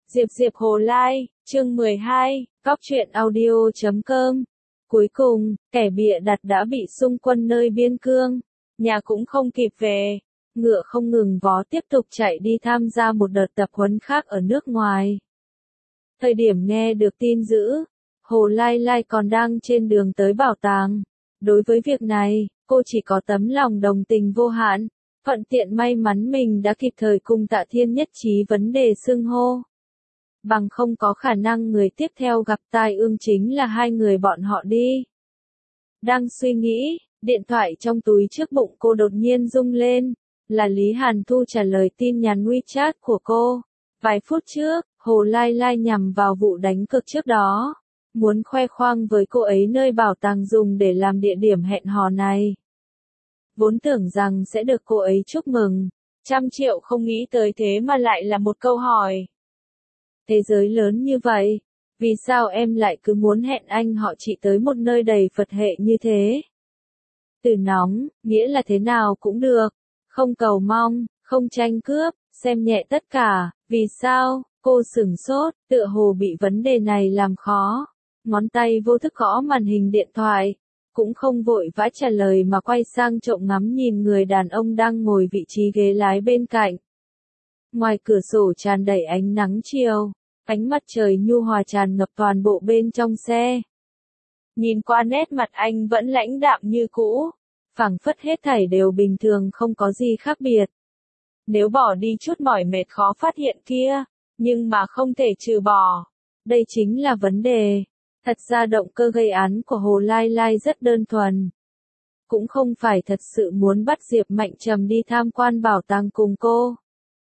Diệp Hồ Lai, chương 12, Cóc truyện audio.com. Cuối cùng, kẻ bịa đặt đã bị xung quân nơi biên cương, nhà cũng không kịp về, ngựa không ngừng vó tiếp tục chạy đi tham gia một đợt tập huấn khác ở nước ngoài. Thời điểm nghe được tin dữ, Hồ Lai Lai còn đang trên đường tới bảo tàng. Đối với việc này, cô chỉ có tấm lòng đồng tình vô hạn, thuận tiện may mắn mình đã kịp thời cùng Tạ Thiên nhất trí vấn đề xưng hô. Bằng không có khả năng người tiếp theo gặp tai ương chính là hai người bọn họ đi. Đang suy nghĩ, điện thoại trong túi trước bụng cô đột nhiên rung lên, là Lý Hàn Thu trả lời tin nhắn WeChat của cô. Vài phút trước, Hồ Lai Lai nhằm vào vụ đánh cược trước đó, muốn khoe khoang với cô ấy nơi bảo tàng dùng để làm địa điểm hẹn hò này. Vốn tưởng rằng sẽ được cô ấy chúc mừng, 100 triệu không nghĩ tới thế mà lại là một câu hỏi. Thế giới lớn như vậy, vì sao em lại cứ muốn hẹn anh họ chị tới một nơi đầy Phật hệ như thế? Từ nóng, nghĩa là thế nào cũng được, không cầu mong, không tranh cướp, xem nhẹ tất cả, vì sao? Cô sửng sốt, tựa hồ bị vấn đề này làm khó. Ngón tay vô thức gõ màn hình điện thoại, cũng không vội vã trả lời mà quay sang trộm ngắm nhìn người đàn ông đang ngồi vị trí ghế lái bên cạnh. Ngoài cửa sổ tràn đầy ánh nắng chiều, ánh mặt trời nhu hòa tràn ngập toàn bộ bên trong xe. Nhìn qua nét mặt anh vẫn lãnh đạm như cũ, phảng phất hết thảy đều bình thường không có gì khác biệt. Nếu bỏ đi chút mỏi mệt khó phát hiện kia, nhưng mà không thể trừ bỏ. Đây chính là vấn đề. Thật ra động cơ gây án của Hồ Lai Lai rất đơn thuần. Cũng không phải thật sự muốn bắt Diệp Mạnh Trầm đi tham quan bảo tàng cùng cô.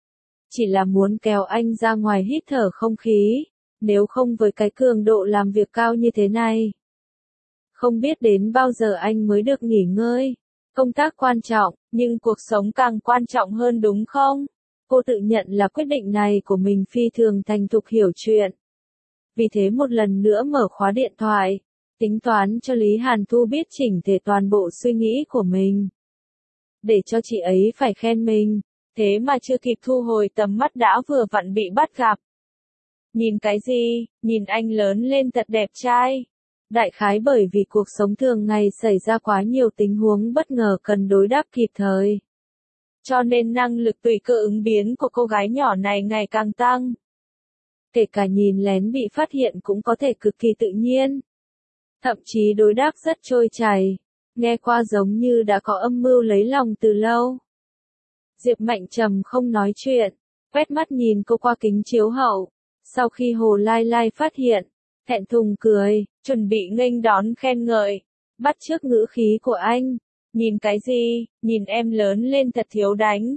Chỉ là muốn kéo anh ra ngoài hít thở không khí, nếu không với cái cường độ làm việc cao như thế này. Không biết đến bao giờ anh mới được nghỉ ngơi. Công tác quan trọng, nhưng cuộc sống càng quan trọng hơn đúng không? Cô tự nhận là quyết định này của mình phi thường thành thục hiểu chuyện. Vì thế một lần nữa mở khóa điện thoại, tính toán cho Lý Hàn Thu biết chỉnh thể toàn bộ suy nghĩ của mình. Để cho chị ấy phải khen mình, thế mà chưa kịp thu hồi tầm mắt đã vừa vặn bị bắt gặp. Nhìn cái gì, nhìn anh lớn lên thật đẹp trai. Đại khái bởi vì cuộc sống thường ngày xảy ra quá nhiều tình huống bất ngờ cần đối đáp kịp thời. Cho nên năng lực tùy cơ ứng biến của cô gái nhỏ này ngày càng tăng. Kể cả nhìn lén bị phát hiện cũng có thể cực kỳ tự nhiên. Thậm chí đối đáp rất trôi chảy, nghe qua giống như đã có âm mưu lấy lòng từ lâu. Diệp Mạnh Trầm không nói chuyện, quét mắt nhìn cô qua kính chiếu hậu. Sau khi Hồ Lai Lai phát hiện, thẹn thùng cười, chuẩn bị nghênh đón khen ngợi, bắt chước ngữ khí của anh. Nhìn cái gì, nhìn em lớn lên thật thiếu đánh.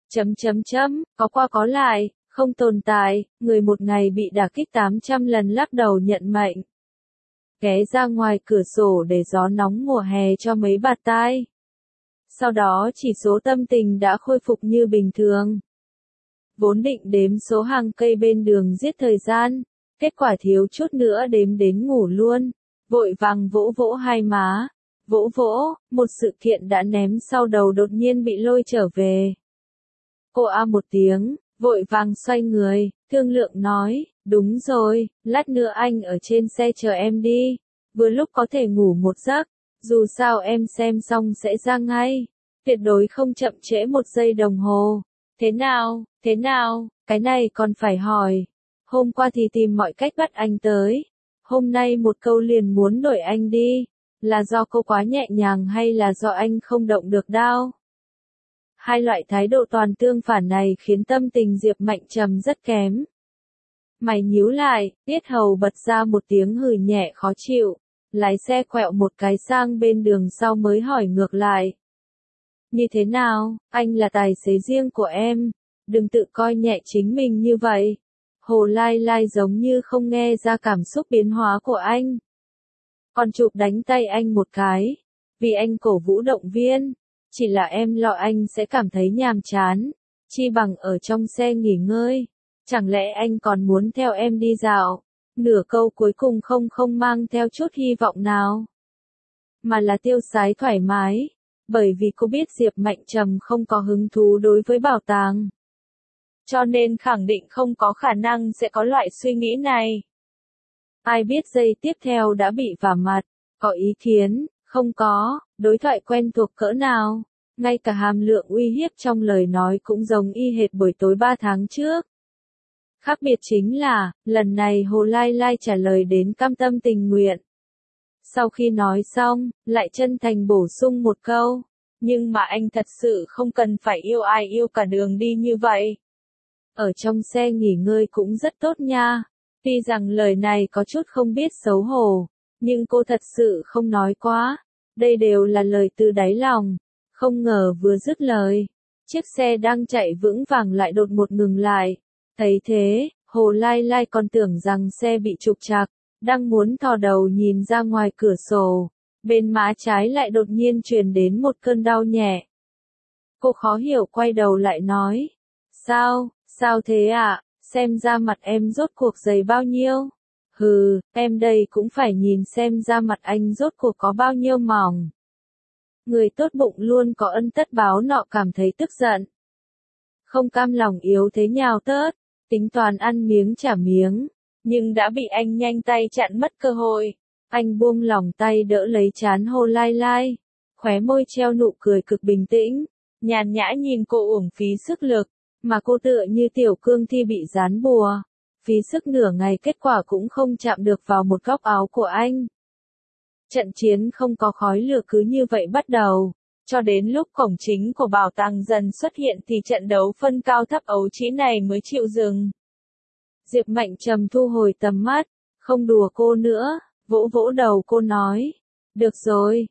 Có qua có lại, không tồn tại, người một ngày bị đả kích 800 lần lắc đầu nhận mệnh. Ghé ra ngoài cửa sổ để gió nóng mùa hè cho mấy bạt tai. Sau đó chỉ số tâm tình đã khôi phục như bình thường. Vốn định đếm số hàng cây bên đường giết thời gian, kết quả thiếu chút nữa đếm đến ngủ luôn, vội vàng vỗ vỗ hai má. Vỗ, một sự kiện đã ném sau đầu đột nhiên bị lôi trở về. Cô a một tiếng, vội vàng xoay người, thương lượng nói, đúng rồi, lát nữa anh ở trên xe chờ em đi, vừa lúc có thể ngủ một giấc, dù sao em xem xong sẽ ra ngay, tuyệt đối không chậm trễ một giây đồng hồ. Thế nào, cái này còn phải hỏi. Hôm qua thì tìm mọi cách bắt anh tới, hôm nay một câu liền muốn đuổi anh đi. Là do cô quá nhẹ nhàng hay là do anh không động được đao? Hai loại thái độ toàn tương phản này khiến tâm tình Diệp Mạnh Trầm rất kém. Mày nhíu lại, yết hầu bật ra một tiếng hừ nhẹ khó chịu, lái xe quẹo một cái sang bên đường sau mới hỏi ngược lại. Như thế nào, anh là tài xế riêng của em, đừng tự coi nhẹ chính mình như vậy. Hồ Lai Lai giống như không nghe ra cảm xúc biến hóa của anh. Còn chụp đánh tay anh một cái, vì anh cổ vũ động viên, chỉ là em lo anh sẽ cảm thấy nhàm chán, chi bằng ở trong xe nghỉ ngơi, chẳng lẽ anh còn muốn theo em đi dạo, nửa câu cuối cùng không mang theo chút hy vọng nào, mà là tiêu sái thoải mái, bởi vì cô biết Diệp Mạnh Trầm không có hứng thú đối với bảo tàng. cho nên khẳng định không có khả năng sẽ có loại suy nghĩ này. Ai biết giây tiếp theo đã bị vả mặt, có ý kiến, không có, đối thoại quen thuộc cỡ nào, ngay cả hàm lượng uy hiếp trong lời nói cũng giống y hệt buổi tối 3 tháng trước. Khác biệt chính là, lần này Hồ Lai Lai trả lời đến cam tâm tình nguyện. Sau khi nói xong, lại chân thành bổ sung một câu, nhưng mà anh thật sự không cần phải yêu ai yêu cả đường đi như vậy. Ở trong xe nghỉ ngơi cũng rất tốt nha. Tuy rằng lời này có chút không biết xấu hổ, nhưng cô thật sự không nói quá. Đây đều là lời từ đáy lòng. Không ngờ vừa dứt lời, chiếc xe đang chạy vững vàng lại đột ngột ngừng lại. Thấy thế, Hồ Lai Lai còn tưởng rằng xe bị trục trặc, đang muốn thò đầu nhìn ra ngoài cửa sổ, bên má trái lại đột nhiên truyền đến một cơn đau nhẹ. Cô khó hiểu quay đầu lại nói, sao thế ạ, xem ra mặt em rốt cuộc dày bao nhiêu? Hừ, em đây cũng phải nhìn xem da mặt anh rốt cuộc có bao nhiêu mỏng. Người tốt bụng luôn có ân tất báo nọ cảm thấy tức giận. Không cam lòng yếu thế nhào tớt, tính toán ăn miếng trả miếng, nhưng đã bị anh nhanh tay chặn mất cơ hội. Anh buông lỏng tay đỡ lấy trán Hồ Lai Lai, khóe môi treo nụ cười cực bình tĩnh, nhàn nhã nhìn cô uổng phí sức lực, mà cô tựa như tiểu cương thi bị dán bùa, phí sức nửa ngày kết quả cũng không chạm được vào một góc áo của anh. Trận chiến không có khói lửa cứ như vậy bắt đầu, cho đến lúc cổng chính của bảo tàng dần xuất hiện thì trận đấu phân cao thấp ấu trĩ này mới chịu dừng. Diệp Mạnh Trầm thu hồi tầm mắt, không đùa cô nữa, vỗ vỗ đầu cô nói, được rồi,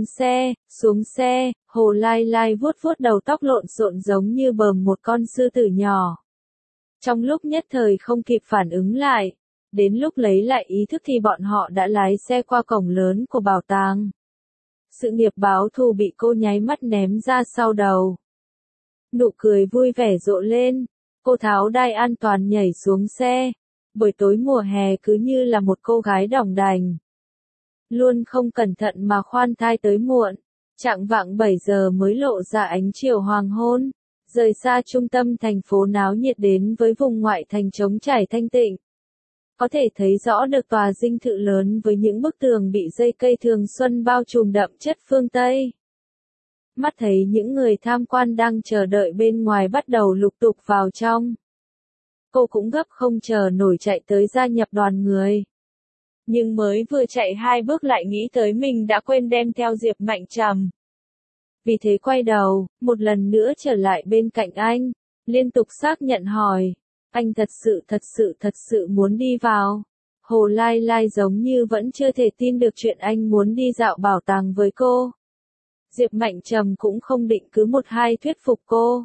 xuống xe, Hồ Lai Lai vuốt vuốt đầu tóc lộn xộn giống như bờm một con sư tử nhỏ. Trong lúc nhất thời không kịp phản ứng lại, đến lúc lấy lại ý thức thì bọn họ đã lái xe qua cổng lớn của bảo tàng. Sự nghiệp báo thù bị cô nháy mắt ném ra sau đầu. Nụ cười vui vẻ rộ lên, cô tháo đai an toàn nhảy xuống xe. Buổi tối mùa hè cứ như là một cô gái đỏng đành. Luôn không cẩn thận mà khoan thai tới muộn, chạng vạng 7 giờ mới lộ ra ánh chiều hoàng hôn, rời xa trung tâm thành phố náo nhiệt đến với vùng ngoại thành trống trải thanh tịnh. Có thể thấy rõ được tòa dinh thự lớn với những bức tường bị dây cây thường xuân bao trùm đậm chất phương Tây. Mắt thấy những người tham quan đang chờ đợi bên ngoài bắt đầu lục tục vào trong. Cô cũng gấp không chờ nổi chạy tới gia nhập đoàn người. Nhưng mới vừa chạy 2 bước lại nghĩ tới mình đã quên đem theo Diệp Mạnh Trầm. Vì thế quay đầu, một lần nữa trở lại bên cạnh anh, liên tục xác nhận hỏi, anh thật sự muốn đi vào. Hồ Lai Lai giống như vẫn chưa thể tin được chuyện anh muốn đi dạo bảo tàng với cô. Diệp Mạnh Trầm cũng không định cứ một hai thuyết phục cô,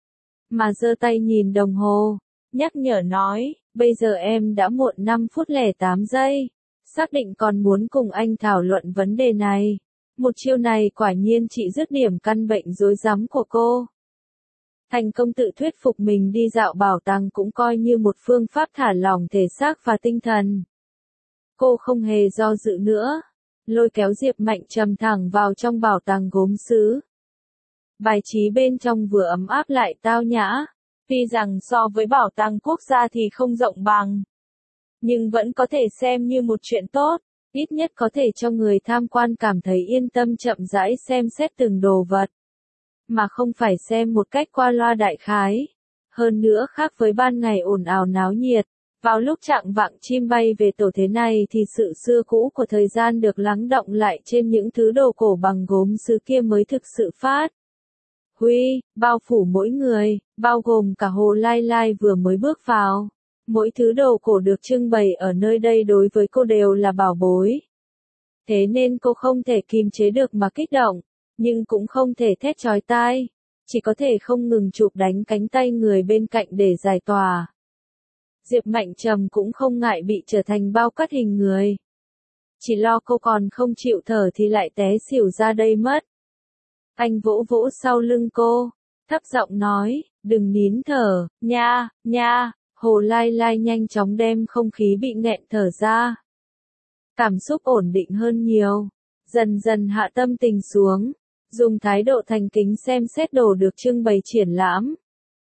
mà giơ tay nhìn đồng hồ, nhắc nhở nói, bây giờ em đã muộn 5 phút 08 giây, xác định còn muốn cùng anh thảo luận vấn đề này. Một chiêu này quả nhiên trị dứt điểm căn bệnh rối rắm của cô. Thành công tự thuyết phục mình đi dạo bảo tàng cũng coi như một phương pháp thả lỏng thể xác và tinh thần. Cô không hề do dự nữa, lôi kéo Diệp Mạnh Trầm thẳng vào trong bảo tàng gốm sứ. Bài trí bên trong vừa ấm áp lại tao nhã, tuy rằng so với bảo tàng quốc gia thì không rộng bằng, nhưng vẫn có thể xem như một chuyện tốt, ít nhất có thể cho người tham quan cảm thấy yên tâm chậm rãi xem xét từng đồ vật, mà không phải xem một cách qua loa đại khái. Hơn nữa khác với ban ngày ồn ào náo nhiệt, vào lúc chạng vạng chim bay về tổ thế này thì sự xưa cũ của thời gian được lắng đọng lại trên những thứ đồ cổ bằng gốm sứ kia mới thực sự phát huy, bao phủ mỗi người, bao gồm cả Hồ Lai Lai vừa mới bước vào. Mỗi thứ đồ cổ được trưng bày ở nơi đây đối với cô đều là bảo bối. Thế nên cô không thể kìm chế được mà kích động, nhưng cũng không thể thét chói tai, chỉ có thể không ngừng chụp đánh cánh tay người bên cạnh để giải tỏa. Diệp Mạnh Trầm cũng không ngại bị trở thành bao cát hình người. Chỉ lo cô còn không chịu thở thì lại té xỉu ra đây mất. Anh vỗ vỗ sau lưng cô, thấp giọng nói, đừng nín thở, nha. Hồ Lai Lai nhanh chóng đem không khí bị nghẹn thở ra. Cảm xúc ổn định hơn nhiều, dần dần hạ tâm tình xuống, dùng thái độ thành kính xem xét đồ được trưng bày triển lãm.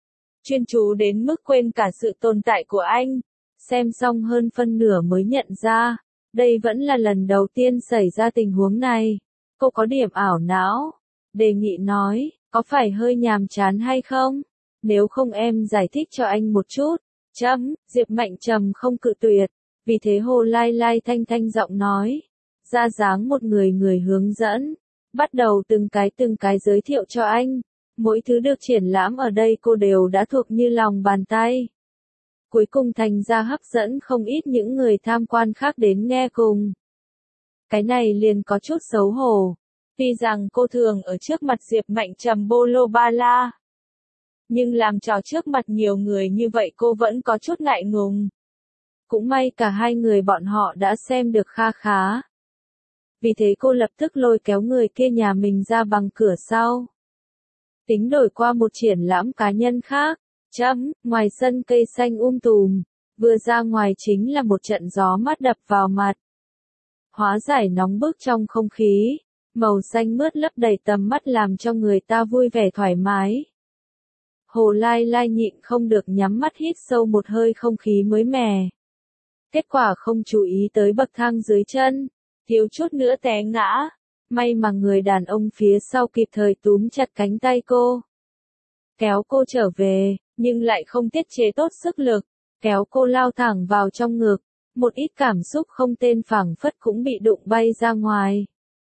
chuyên chú đến mức quên cả sự tồn tại của anh. Xem xong hơn phân nửa mới nhận ra, đây vẫn là lần đầu tiên xảy ra tình huống này. Cô có điểm ảo não. Đề nghị nói, có phải hơi nhàm chán hay không? Nếu không em giải thích cho anh một chút. Diệp Mạnh Trầm không cự tuyệt. Vì thế Hồ Lai Lai thanh thanh giọng nói. Ra dáng một người hướng dẫn. Bắt đầu từng cái giới thiệu cho anh. Mỗi thứ được triển lãm ở đây cô đều đã thuộc như lòng bàn tay. Cuối cùng thành ra hấp dẫn không ít những người tham quan khác đến nghe cùng. Cái này liền có chút xấu hổ. Tuy rằng cô thường ở trước mặt Diệp Mạnh Trầm bolo ba la. Nhưng làm trò trước mặt nhiều người như vậy cô vẫn có chút ngại ngùng. Cũng may cả hai người bọn họ đã xem được kha khá. Vì thế cô lập tức lôi kéo người kia nhà mình ra bằng cửa sau. Tính đổi qua một triển lãm cá nhân khác. Ngoài sân cây xanh tùm, vừa ra ngoài chính là một trận gió mát đập vào mặt. Hóa giải nóng bức trong không khí, màu xanh mướt lấp đầy tầm mắt làm cho người ta vui vẻ thoải mái. Hồ Lai Lai nhịn không được nhắm mắt hít sâu một hơi không khí mới mẻ. Kết quả không chú ý tới bậc thang dưới chân, thiếu chút nữa té ngã. May mà người đàn ông phía sau kịp thời túm chặt cánh tay cô. Kéo cô trở về, nhưng lại không tiết chế tốt sức lực, kéo cô lao thẳng vào trong ngực. Một ít cảm xúc không tên phảng phất cũng bị đụng bay ra ngoài.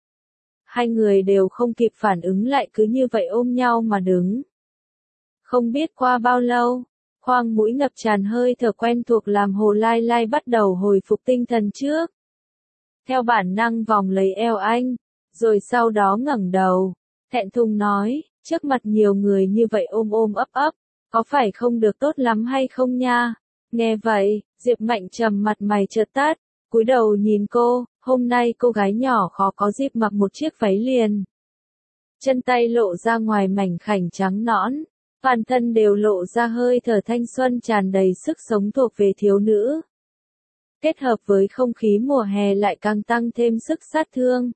Hai người đều không kịp phản ứng lại cứ như vậy ôm nhau mà đứng. Không biết qua bao lâu, khoang mũi ngập tràn hơi thở quen thuộc làm Hồ Lai Lai bắt đầu hồi phục tinh thần trước. Theo bản năng vòng lấy eo anh, rồi sau đó ngẩng đầu, thẹn thùng nói, trước mặt nhiều người như vậy ôm ấp, có phải không được tốt lắm hay không nha? Nghe vậy, Diệp Mạnh Trầm mặt mày chợt tắt, cúi đầu nhìn cô, hôm nay cô gái nhỏ khó có dịp mặc một chiếc váy liền. Chân tay lộ ra ngoài mảnh khảnh trắng nõn, toàn thân đều lộ ra hơi thở thanh xuân tràn đầy sức sống thuộc về thiếu nữ. Kết hợp với không khí mùa hè lại càng tăng thêm sức sát thương.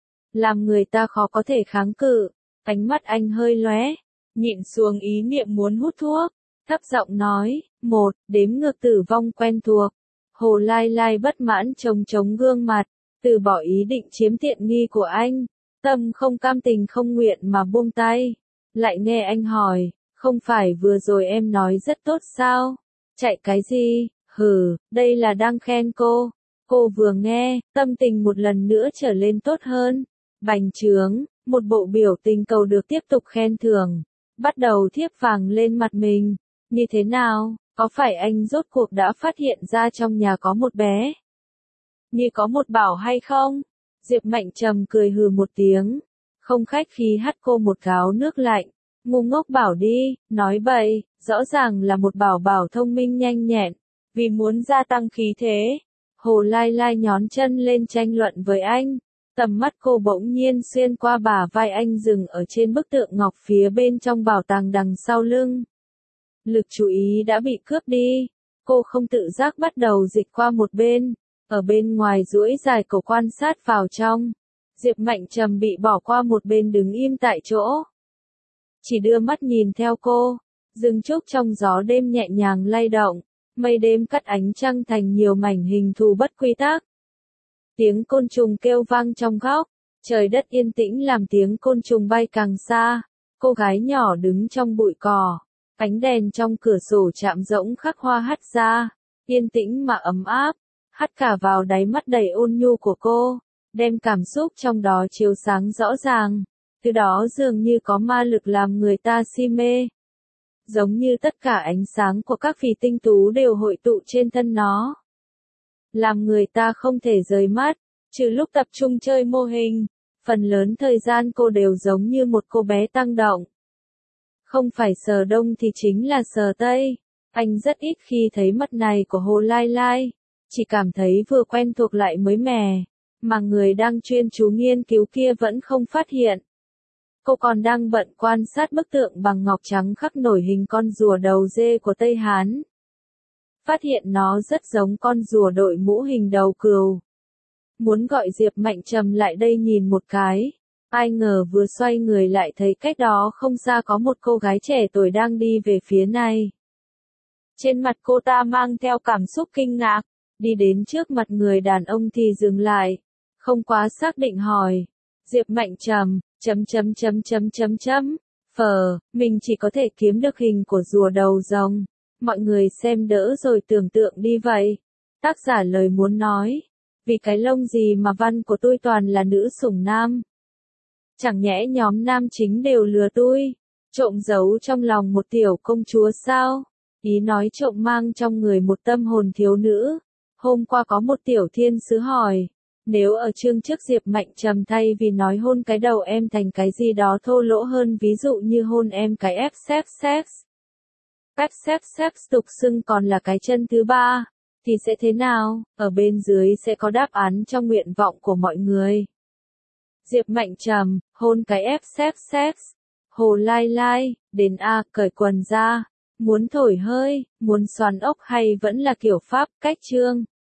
Làm người ta khó có thể kháng cự, ánh mắt anh hơi lóe, nhịn xuống ý niệm muốn hút thuốc, thấp giọng nói, 1, đếm ngược tử vong quen thuộc. Hồ Lai Lai bất mãn chống gương mặt, từ bỏ ý định chiếm tiện nghi của anh, tâm không cam tình không nguyện mà buông tay. Lại nghe anh hỏi, không phải vừa rồi em nói rất tốt sao? Chạy cái gì? Đây là đang khen cô. Cô vừa nghe, tâm tình một lần nữa trở lên tốt hơn. Bành trướng, một bộ biểu tình cầu được tiếp tục khen thưởng, bắt đầu thiếp vàng lên mặt mình. Như thế nào, có phải anh rốt cuộc đã phát hiện ra trong nhà có một bé? Như có một bảo hay không? Diệp Mạnh Trầm cười hừ một tiếng, không khách khí hắt cô một gáo nước lạnh. Ngu ngốc bảo đi, nói bậy, rõ ràng là một bảo bảo thông minh nhanh nhẹn, vì muốn gia tăng khí thế. Hồ Lai Lai nhón chân lên tranh luận với anh. Tầm mắt cô bỗng nhiên xuyên qua bả vai anh dừng ở trên bức tượng ngọc phía bên trong bảo tàng đằng sau lưng. Lực chú ý đã bị cướp đi, cô không tự giác bắt đầu dịch qua một bên, ở bên ngoài duỗi dài cổ quan sát vào trong. Diệp Mạnh Trầm bị bỏ qua một bên đứng im tại chỗ. Chỉ đưa mắt nhìn theo cô, rừng trúc trong gió đêm nhẹ nhàng lay động, mây đêm cắt ánh trăng thành nhiều mảnh hình thù bất quy tắc. Tiếng côn trùng kêu vang trong góc, trời đất yên tĩnh làm tiếng côn trùng bay càng xa. Cô gái nhỏ đứng trong bụi cỏ, ánh đèn trong cửa sổ chạm rỗng khắc hoa hắt ra, yên tĩnh mà ấm áp, hắt cả vào đáy mắt đầy ôn nhu của cô, đem cảm xúc trong đó chiếu sáng rõ ràng, từ đó dường như có ma lực làm người ta si mê. Giống như tất cả ánh sáng của các vì tinh tú đều hội tụ trên thân nó. Làm người ta không thể rời mắt, trừ lúc tập trung chơi mô hình, phần lớn thời gian cô đều giống như một cô bé tăng động. Không phải sờ đông thì chính là sờ tây, anh rất ít khi thấy mắt này của Hồ Lai Lai, chỉ cảm thấy vừa quen thuộc lại mới mẻ, mà người đang chuyên chú nghiên cứu kia vẫn không phát hiện. Cô còn đang bận quan sát bức tượng bằng ngọc trắng khắc nổi hình con rùa đầu dê của Tây Hán. Phát hiện nó rất giống con rùa đội mũ hình đầu cừu. Muốn gọi Diệp Mạnh Trầm lại đây nhìn một cái. Ai ngờ vừa xoay người lại thấy cách đó không xa có một cô gái trẻ tuổi đang đi về phía này. Trên mặt cô ta mang theo cảm xúc kinh ngạc, đi đến trước mặt người đàn ông thì dừng lại, không quá xác định hỏi. Diệp Mạnh Trầm, mình chỉ có thể kiếm được hình của rùa đầu rồng. Mọi người xem đỡ rồi tưởng tượng đi vậy. Tác giả lời muốn nói, vì cái lông gì mà văn của tôi toàn là nữ sủng nam. Chẳng nhẽ nhóm nam chính đều lừa tôi, trộm giấu trong lòng một tiểu công chúa sao? Ý nói trộm mang trong người một tâm hồn thiếu nữ. Hôm qua có một tiểu thiên sứ hỏi, nếu ở chương trước Diệp Mạnh Trầm thay vì nói hôn cái đầu em thành cái gì đó thô lỗ hơn, ví dụ như hôn em cái F tục xưng còn là cái chân thứ ba, thì sẽ thế nào? Ở bên dưới sẽ có đáp án trong nguyện vọng của mọi người. Diệp Mạnh Trầm, hôn cái F Hồ Lai Lai, đến A, cởi quần ra. Muốn thổi hơi, muốn xoắn ốc hay vẫn là kiểu Pháp, cách chương.